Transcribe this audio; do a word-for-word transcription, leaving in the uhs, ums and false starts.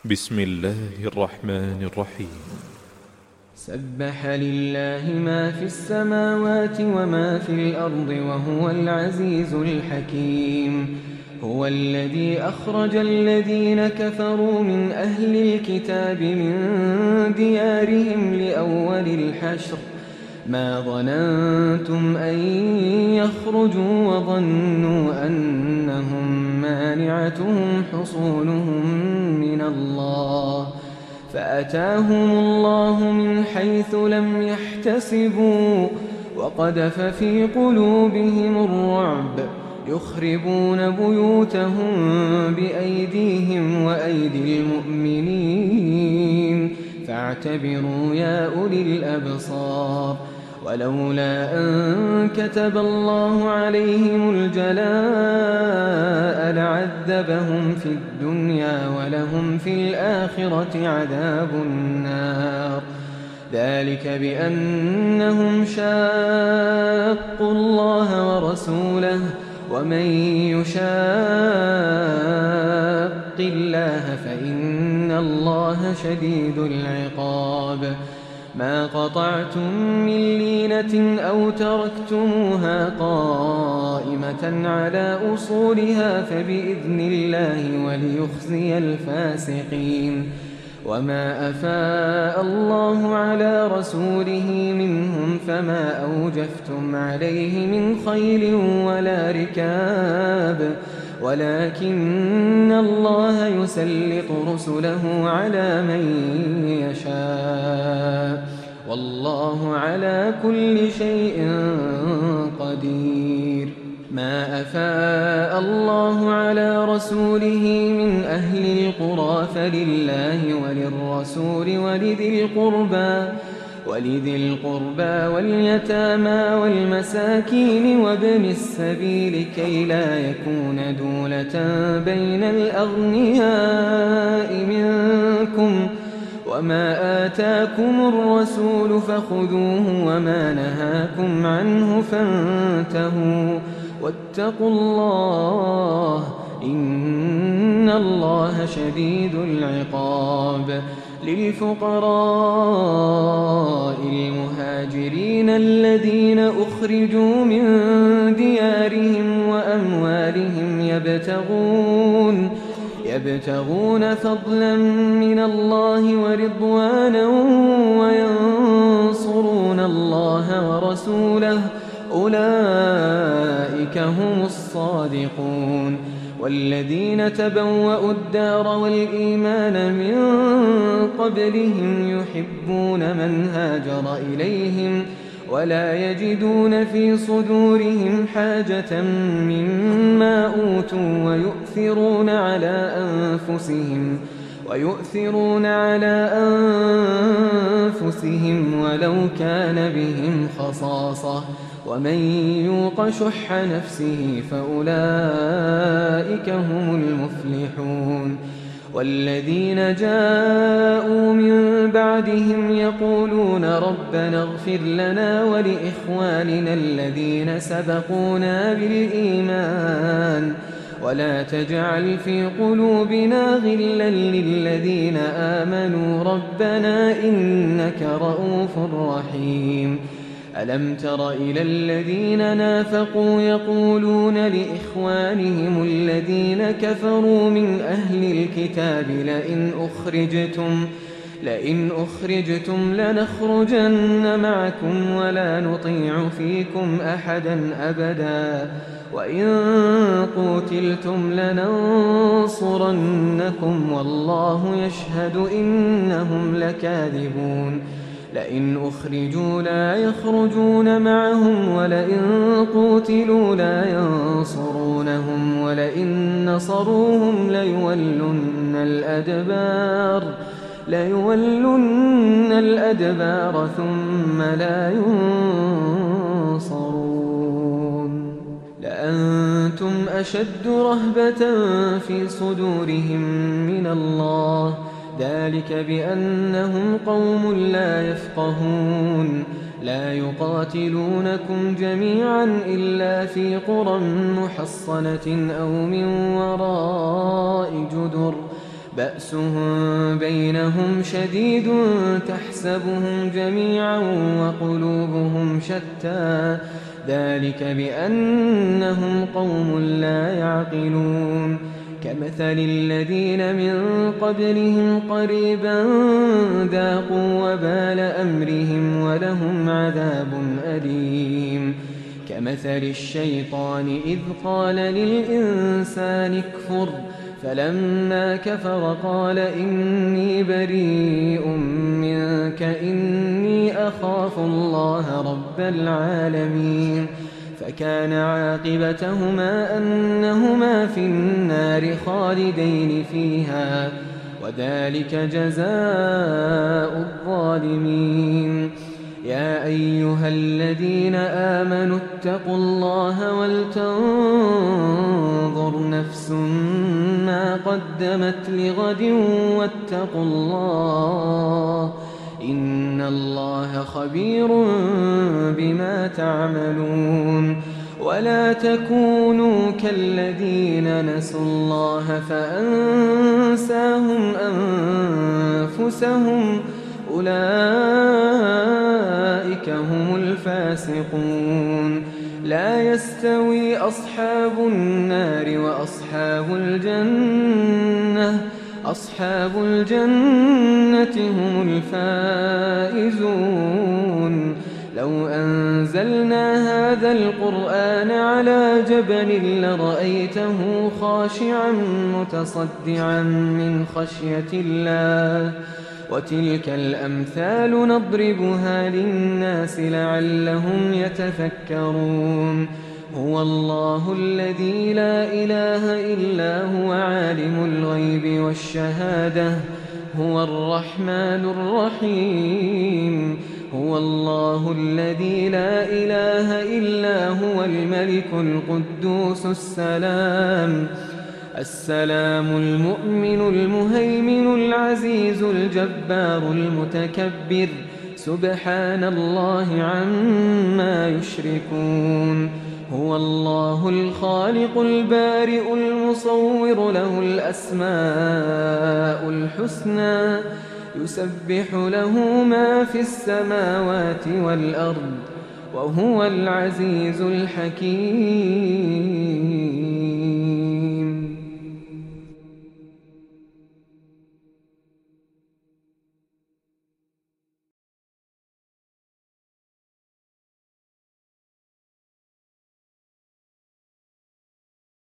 بسم الله الرحمن الرحيم. سبح لله ما في السماوات وما في الأرض وهو العزيز الحكيم. هو الذي أخرج الذين كفروا من أهل الكتاب من ديارهم لأول الحشر ما ظننتم أن يخرجوا وظنوا أنهم مانعتهم حصونهم من الله فأتاهم الله من حيث لم يحتسبوا وقذف في قلوبهم الرعب يخربون بيوتهم بأيديهم وأيدي المؤمنين فاعتبروا يا أولي الأبصار. ولولا أن كتب الله عليهم الجلاء لعذبهم في الدنيا ولهم في الآخرة عذاب النار ذلك بأنهم شاقوا الله ورسوله ومن يشاق الله فإن الله شديد العقاب. ما قطعتم من لينة أو تركتموها قائمة على أصولها فبإذن الله وليخزي الفاسقين. وما أفاء الله على رسوله منهم فما أوجفتم عليه من خيل ولا ركاب ولكن الله يسلط رسله على من يشاء والله على كل شيء قدير. ما أفاء الله على رسوله من أهل القرى فلله وللرسول ولذي القربى ولذي القربى واليتامى والمساكين وابن السبيل كي لا يكون دولة بين الأغنياء منكم وما آتاكم الرسول فخذوه وما نهاكم عنه فانتهوا واتقوا الله إن الله شديد العقاب. للفقراء المهاجرين الذين أخرجوا من ديارهم وأموالهم يبتغون يبتغون فضلا من الله ورضوانا وينصرون الله ورسوله أولئك هم الصادقون. والذين تبوأوا الدار والإيمان من قبلهم يحبون من هاجر إليهم ولا يجدون في صدورهم حاجة مما أوتوا ويؤثرون على أنفسهم ويؤثرون على أنفسهم ولو كان بهم خصاصة ومن يوق شح نفسه فأولئك هم المفلحون. والذين جاءوا من بعدهم يقولون ربنا اغفر لنا ولإخواننا الذين سبقونا بالإيمان ولا تجعل في قلوبنا غلا للذين آمنوا ربنا إنك رؤوف رحيم. ألم تر إلى الذين نافقوا يقولون لإخوانهم الذين كفروا من أهل الكتاب لئن أخرجتم لئن أخرجتم لنخرجن معكم ولا نطيع فيكم أحدا أبدا وإن قتلتم لننصرنكم والله يشهد إنهم لكاذبون. لئن أخرجوا لا يخرجون معهم ولئن قتلوا لا ينصرونهم ولئن نصروهم ليولن الأدبار ليولن الأدبار ثم لا ينصرون. لأنتم أشد رهبة في صدورهم من الله ذلك بأنهم قوم لا يفقهون. لا يقاتلونكم جميعا إلا في قرى محصنة أو من وراء جدر بأسهم بينهم شديد تحسبهم جميعا وقلوبهم شتى ذلك بأنهم قوم لا يعقلون كمثل الذين من قبلهم قريبا ذاقوا وبال أمرهم ولهم عذاب أليم كمثل الشيطان إذ قال للإنسان اكفر فلما كفر قال إني بريء منك إني أخاف الله رب العالمين فكان عاقبتهما أنهما في النار خالدين فيها وذلك جزاء الظالمين يا أيها الذين آمنوا اتقوا الله ولتنظر نفس ما قدمت لغد واتقوا الله إن الله خبير بما تعملون ولا تكونوا كالذين نسوا الله فأنساهم أنفسهم أولئك هم الفاسقون لا يستوي أصحاب النار وأصحاب الجنة أصحاب الجنة هم الفائزون لو أنزلنا هذا القرآن على جبل لرأيته خاشعا متصدعا من خشية الله وتلك الأمثال نضربها للناس لعلهم يتفكرون هو الله الذي لا إله إلا هو عالم الغيب والشهادة هو الرحمن الرحيم هو الله الذي لا إله إلا هو الملك القدوس السلام السلام المؤمن المهيمن العزيز الجبار المتكبر سبحان الله عما يشركون هو الله الخالق البارئ المصور له الأسماء الحسنى يسبح له ما في السماوات والأرض وهو العزيز الحكيم